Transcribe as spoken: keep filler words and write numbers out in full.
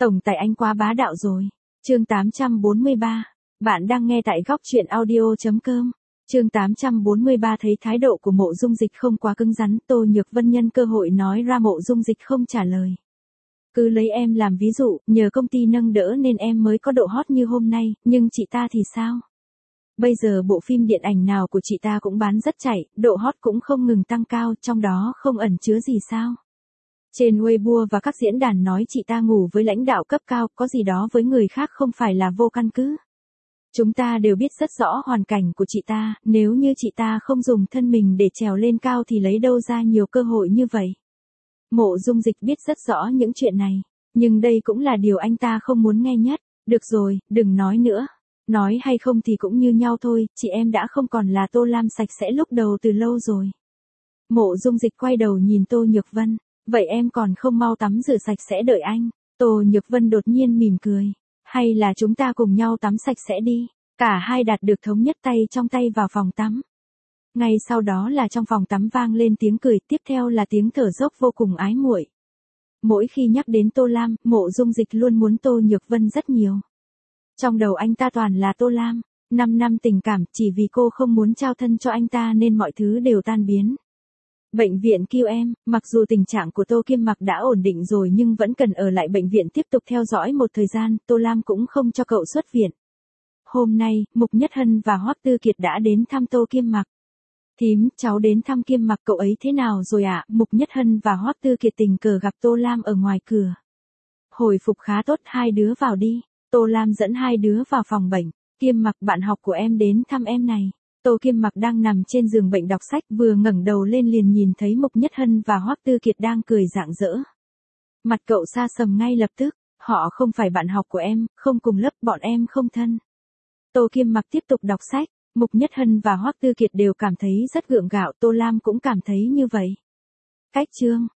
Tổng tài anh quá bá đạo rồi. Chương tám trăm bốn mươi ba. Bạn đang nghe tại góc truyện audio chấm com. Chương tám trăm bốn mươi ba thấy thái độ của Mộ Dung Dịch không quá cứng rắn, Tô Nhược Vân nhân cơ hội nói ra Mộ Dung Dịch không trả lời. Cứ lấy em làm ví dụ, nhờ công ty nâng đỡ nên em mới có độ hot như hôm nay, nhưng chị ta thì sao? Bây giờ bộ phim điện ảnh nào của chị ta cũng bán rất chạy, độ hot cũng không ngừng tăng cao, trong đó không ẩn chứa gì sao? Trên Weibo và các diễn đàn nói chị ta ngủ với lãnh đạo cấp cao, có gì đó với người khác không phải là vô căn cứ. Chúng ta đều biết rất rõ hoàn cảnh của chị ta, nếu như chị ta không dùng thân mình để trèo lên cao thì lấy đâu ra nhiều cơ hội như vậy. Mộ Dung Dịch biết rất rõ những chuyện này, nhưng đây cũng là điều anh ta không muốn nghe nhất. Được rồi, đừng nói nữa. Nói hay không thì cũng như nhau thôi, chị em đã không còn là Tô Lam sạch sẽ lúc đầu từ lâu rồi. Mộ Dung Dịch quay đầu nhìn Tô Nhược Vân. Vậy em còn không mau tắm rửa sạch sẽ đợi anh. Tô Nhược Vân đột nhiên mỉm cười. Hay là chúng ta cùng nhau tắm sạch sẽ đi. Cả hai đạt được thống nhất tay trong tay vào phòng tắm. Ngay sau đó là trong phòng tắm vang lên tiếng cười, tiếp theo là tiếng thở dốc vô cùng ái muội. Mỗi khi nhắc đến Tô Lam, Mộ Dung Dịch luôn muốn Tô Nhược Vân rất nhiều. Trong đầu anh ta toàn là Tô Lam. Năm năm tình cảm, chỉ vì cô không muốn trao thân cho anh ta nên mọi thứ đều tan biến. Bệnh viện Q M, mặc dù tình trạng của Tô Kiêm Mặc đã ổn định rồi nhưng vẫn cần ở lại bệnh viện tiếp tục theo dõi một thời gian, Tô Lam cũng không cho cậu xuất viện. Hôm nay, Mục Nhất Hân và Hoắc Tư Kiệt đã đến thăm Tô Kiêm Mặc. Thím, cháu đến thăm Kiêm Mặc, cậu ấy thế nào rồi ạ? À? Mục Nhất Hân và Hoắc Tư Kiệt tình cờ gặp Tô Lam ở ngoài cửa. Hồi phục khá tốt, hai đứa vào đi. Tô Lam dẫn hai đứa vào phòng bệnh. Kiêm Mặc, bạn học của em đến thăm em này. Tô Kiêm Mặc đang nằm trên giường bệnh đọc sách, vừa ngẩng đầu lên liền nhìn thấy Mục Nhất Hân và Hoắc Tư Kiệt đang cười rạng rỡ. Mặt cậu sa sầm ngay lập tức, họ không phải bạn học của em, không cùng lớp, bọn em không thân. Tô Kiêm Mặc tiếp tục đọc sách, Mục Nhất Hân và Hoắc Tư Kiệt đều cảm thấy rất gượng gạo, Tô Lam cũng cảm thấy như vậy. Cách chương,